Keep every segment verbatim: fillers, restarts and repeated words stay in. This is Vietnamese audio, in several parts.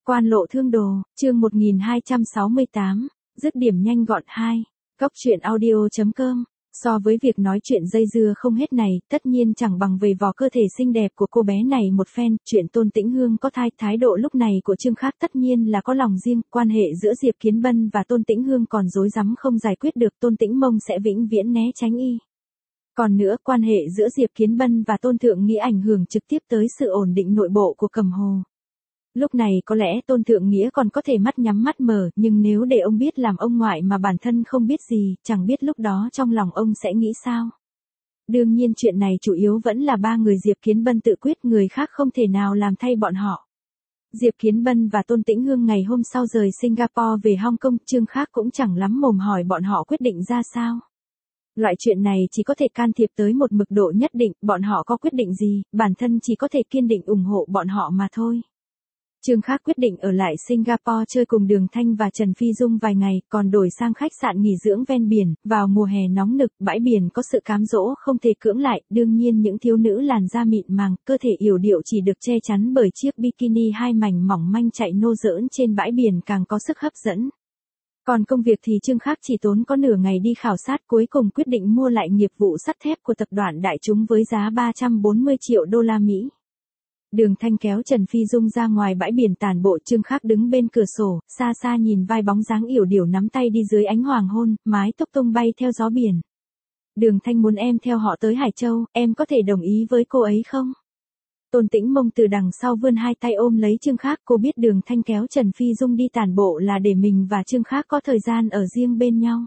Quan lộ thương đồ, chương một nghìn hai trăm sáu mươi tám, dứt điểm nhanh gọn hai. Góc truyện audio.com. So với việc nói chuyện dây dưa không hết này, tất nhiên chẳng bằng về vò cơ thể xinh đẹp của cô bé này một phen. Chuyện Tôn Tĩnh Hương có thai, thái độ lúc này của Trương Khác tất nhiên là có lòng riêng. Quan hệ giữa Diệp Kiến Bân và Tôn Tĩnh Hương còn rối rắm không giải quyết được, Tôn Tĩnh Mông sẽ vĩnh viễn né tránh y. Còn nữa, quan hệ giữa Diệp Kiến Bân và Tôn Thượng Nghĩa ảnh hưởng trực tiếp tới sự ổn định nội bộ của Cẩm Hồ. Lúc này có lẽ Tôn Thượng Nghĩa còn có thể mắt nhắm mắt mở, nhưng nếu để ông biết làm ông ngoại mà bản thân không biết gì, chẳng biết lúc đó trong lòng ông sẽ nghĩ sao. Đương nhiên chuyện này chủ yếu vẫn là ba người Diệp Kiến Bân tự quyết, người khác không thể nào làm thay bọn họ. Diệp Kiến Bân và Tôn Tĩnh Hương ngày hôm sau rời Singapore về Hong Kong, Trương Khác cũng chẳng lắm mồm hỏi bọn họ quyết định ra sao. Loại chuyện này chỉ có thể can thiệp tới một mức độ nhất định, bọn họ có quyết định gì, bản thân chỉ có thể kiên định ủng hộ bọn họ mà thôi. Trương Khác quyết định ở lại Singapore chơi cùng Đường Thanh và Trần Phi Dung vài ngày, còn đổi sang khách sạn nghỉ dưỡng ven biển. Vào mùa hè nóng nực, bãi biển có sự cám dỗ không thể cưỡng lại, đương nhiên những thiếu nữ làn da mịn màng, cơ thể yểu điệu chỉ được che chắn bởi chiếc bikini hai mảnh mỏng manh chạy nô giỡn trên bãi biển càng có sức hấp dẫn. Còn công việc thì Trương Khác chỉ tốn có nửa ngày đi khảo sát, cuối cùng quyết định mua lại nghiệp vụ sắt thép của tập đoàn Đại Chúng với giá ba trăm bốn mươi triệu đô la Mỹ. Đường Thanh kéo Trần Phi Dung ra ngoài bãi biển tản bộ, Trương Khác đứng bên cửa sổ, xa xa nhìn vai bóng dáng yểu điệu nắm tay đi dưới ánh hoàng hôn, mái tóc tung bay theo gió biển. Đường Thanh muốn em theo họ tới Hải Châu, em có thể đồng ý với cô ấy không? Tôn Tĩnh Mông từ đằng sau vươn hai tay ôm lấy Trương Khác, cô biết Đường Thanh kéo Trần Phi Dung đi tản bộ là để mình và Trương Khác có thời gian ở riêng bên nhau.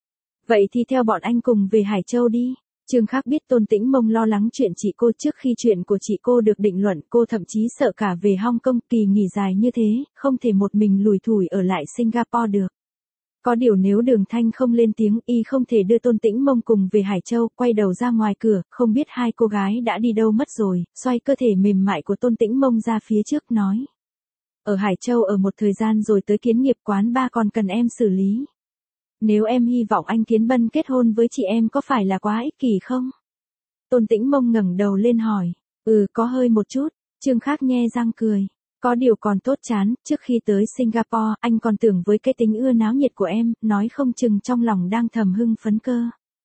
Vậy thì theo bọn anh cùng về Hải Châu đi. Trương Khác biết Tôn Tĩnh Mông lo lắng chuyện chị cô, trước khi chuyện của chị cô được định luận, cô thậm chí sợ cả về Hong Kong, kỳ nghỉ dài như thế, không thể một mình lủi thủi ở lại Singapore được. Có điều nếu Đường Thanh không lên tiếng, y không thể đưa Tôn Tĩnh Mông cùng về Hải Châu. Quay đầu ra ngoài cửa, không biết hai cô gái đã đi đâu mất rồi, xoay cơ thể mềm mại của Tôn Tĩnh Mông ra phía trước nói. Ở Hải Châu ở một thời gian rồi tới Kiến Nghiệp quán ba còn cần em xử lý. Nếu em hy vọng anh Kiến Bân kết hôn với chị em có phải là quá ích kỷ không? Tôn Tĩnh Mông ngẩng đầu lên hỏi. Ừ, có hơi một chút. Trương Khác nhe răng cười. Có điều còn tốt chán, trước khi tới Singapore, anh còn tưởng với cái tính ưa náo nhiệt của em, nói không chừng trong lòng đang thầm hưng phấn cơ.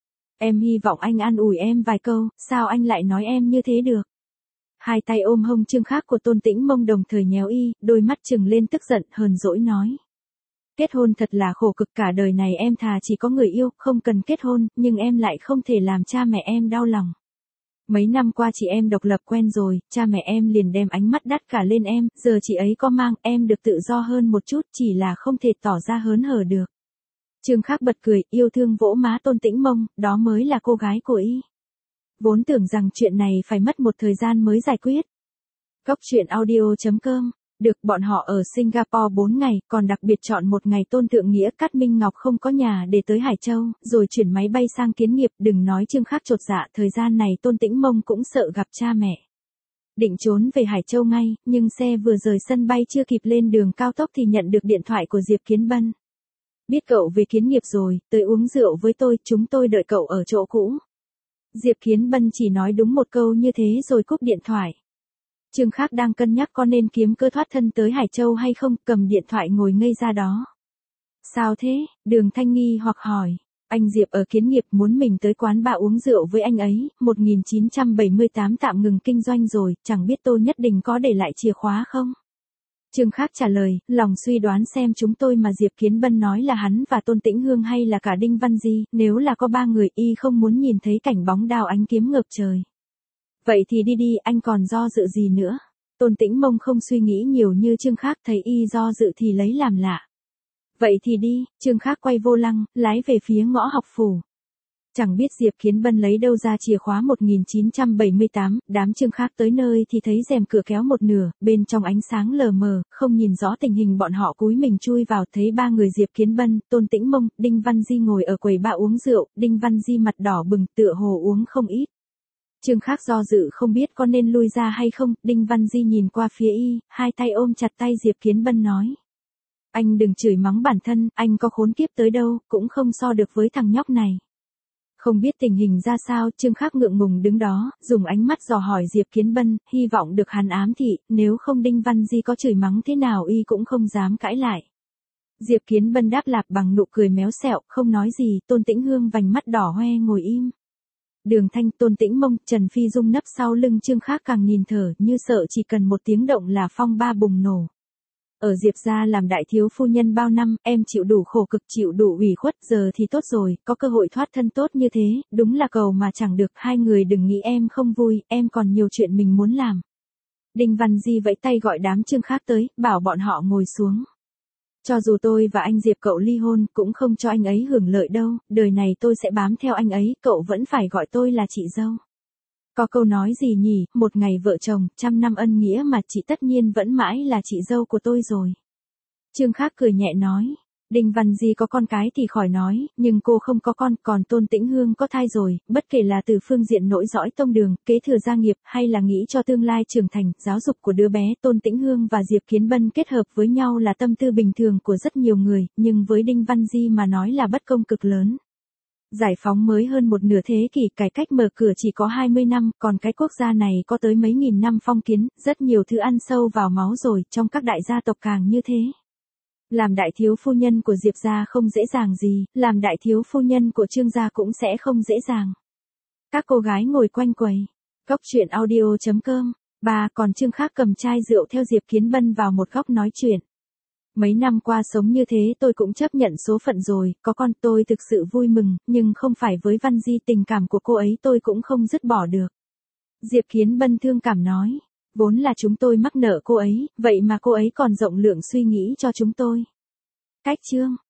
Em hy vọng anh an ủi em vài câu, sao anh lại nói em như thế được? Hai tay ôm hông Trương Khác của Tôn Tĩnh Mông đồng thời nhéo y, đôi mắt trừng lên tức giận, hờn dỗi nói. Kết hôn thật là khổ cực, cả đời này em thà chỉ có người yêu, không cần kết hôn, nhưng em lại không thể làm cha mẹ em đau lòng. Mấy năm qua chị em độc lập quen rồi, cha mẹ em liền đem ánh mắt đắt cả lên em, giờ chị ấy có mang, em được tự do hơn một chút, chỉ là không thể tỏ ra hớn hở được. Trương Khác bật cười, yêu thương vỗ má Tôn Tĩnh Mông, đó mới là cô gái của y. Vốn tưởng rằng chuyện này phải mất một thời gian mới giải quyết. Góc truyện audio.com. Được, bọn họ ở Singapore bốn ngày, còn đặc biệt chọn một ngày Tôn Thượng Nghĩa Cát Minh Ngọc không có nhà để tới Hải Châu, rồi chuyển máy bay sang Kiến Nghiệp. Đừng nói Trương Khác chột dạ, thời gian này Tôn Tĩnh Mông cũng sợ gặp cha mẹ. Định trốn về Hải Châu ngay, nhưng xe vừa rời sân bay chưa kịp lên đường cao tốc thì nhận được điện thoại của Diệp Kiến Bân. Biết cậu về Kiến Nghiệp rồi, tới uống rượu với tôi, chúng tôi đợi cậu ở chỗ cũ. Diệp Kiến Bân chỉ nói đúng một câu như thế rồi cúp điện thoại. Trương Khác đang cân nhắc có nên kiếm cơ thoát thân tới Hải Châu hay không, cầm điện thoại ngồi ngây ra đó. Sao thế? Đường Thanh nghi hoặc hỏi. Anh Diệp ở Kiến Nghiệp muốn mình tới quán bar uống rượu với anh ấy, một nghìn chín trăm bảy mươi tám tạm ngừng kinh doanh rồi, chẳng biết tôi nhất định có để lại chìa khóa không? Trương Khác trả lời, lòng suy đoán xem chúng tôi mà Diệp Kiến Bân nói là hắn và Tôn Tĩnh Hương hay là cả Đinh Văn Di, nếu là có ba người y không muốn nhìn thấy cảnh bóng đao ánh kiếm ngập trời. Vậy thì đi đi, anh còn do dự gì nữa? Tôn Tĩnh Mông không suy nghĩ nhiều như Trương Khác, thấy y do dự thì lấy làm lạ. Vậy thì đi, Trương Khác quay vô lăng, lái về phía ngõ học phủ. Chẳng biết Diệp Kiến Bân lấy đâu ra chìa khóa một nghìn chín trăm bảy mươi tám, đám Trương Khác tới nơi thì thấy rèm cửa kéo một nửa, bên trong ánh sáng lờ mờ, không nhìn rõ tình hình, bọn họ cúi mình chui vào, thấy ba người Diệp Kiến Bân, Tôn Tĩnh Mông, Đinh Văn Di ngồi ở quầy bar uống rượu, Đinh Văn Di mặt đỏ bừng, tựa hồ uống không ít. Trương Khác do dự không biết có nên lui ra hay không, Đinh Văn Di nhìn qua phía y, hai tay ôm chặt tay Diệp Kiến Bân nói. Anh đừng chửi mắng bản thân, anh có khốn kiếp tới đâu, cũng không so được với thằng nhóc này. Không biết tình hình ra sao, Trương Khắc ngượng ngùng đứng đó, dùng ánh mắt dò hỏi Diệp Kiến Bân, hy vọng được hắn ám thị, nếu không Đinh Văn Di có chửi mắng thế nào y cũng không dám cãi lại. Diệp Kiến Bân đáp lạp bằng nụ cười méo xẹo, không nói gì, Tôn Tĩnh Hương vành mắt đỏ hoe ngồi im. Đường Thanh, Tôn Tĩnh Mông, Trần Phi Dung nấp sau lưng Trương Khắc càng nhìn thở, như sợ chỉ cần một tiếng động là phong ba bùng nổ. Ở Diệp gia làm đại thiếu phu nhân bao năm, em chịu đủ khổ cực, chịu đủ ủy khuất, giờ thì tốt rồi, có cơ hội thoát thân tốt như thế, đúng là cầu mà chẳng được, hai người đừng nghĩ em không vui, em còn nhiều chuyện mình muốn làm. Đinh Văn Di vẫy tay gọi đám Trương Khắc tới, bảo bọn họ ngồi xuống. Cho dù tôi và anh Diệp cậu ly hôn, cũng không cho anh ấy hưởng lợi đâu, đời này tôi sẽ bám theo anh ấy, cậu vẫn phải gọi tôi là chị dâu. Có câu nói gì nhỉ, một ngày vợ chồng, trăm năm ân nghĩa mà chị tất nhiên vẫn mãi là chị dâu của tôi rồi. Trương Khắc cười nhẹ nói, Đinh Văn Di có con cái thì khỏi nói, nhưng cô không có con, còn Tôn Tĩnh Hương có thai rồi, bất kể là từ phương diện nối dõi tông đường, kế thừa gia nghiệp, hay là nghĩ cho tương lai trưởng thành, giáo dục của đứa bé, Tôn Tĩnh Hương và Diệp Kiến Bân kết hợp với nhau là tâm tư bình thường của rất nhiều người, nhưng với Đinh Văn Di mà nói là bất công cực lớn. Giải phóng mới hơn một nửa thế kỷ, cải cách mở cửa chỉ có hai mươi năm, còn cái quốc gia này có tới mấy nghìn năm phong kiến, rất nhiều thứ ăn sâu vào máu rồi, trong các đại gia tộc càng như thế. Làm đại thiếu phu nhân của Diệp gia không dễ dàng gì, làm đại thiếu phu nhân của Trương gia cũng sẽ không dễ dàng. Các cô gái ngồi quanh quầy. Cốc truyện audio chấm com. Bà còn Trương Khắc cầm chai rượu theo Diệp Kiến Bân vào một góc nói chuyện. Mấy năm qua sống như thế tôi cũng chấp nhận số phận rồi, có con tôi thực sự vui mừng, nhưng không phải với Văn Di, tình cảm của cô ấy tôi cũng không dứt bỏ được. Diệp Kiến Bân thương cảm nói, vốn là chúng tôi mắc nợ cô ấy, vậy mà cô ấy còn rộng lượng suy nghĩ cho chúng tôi. Cách chương.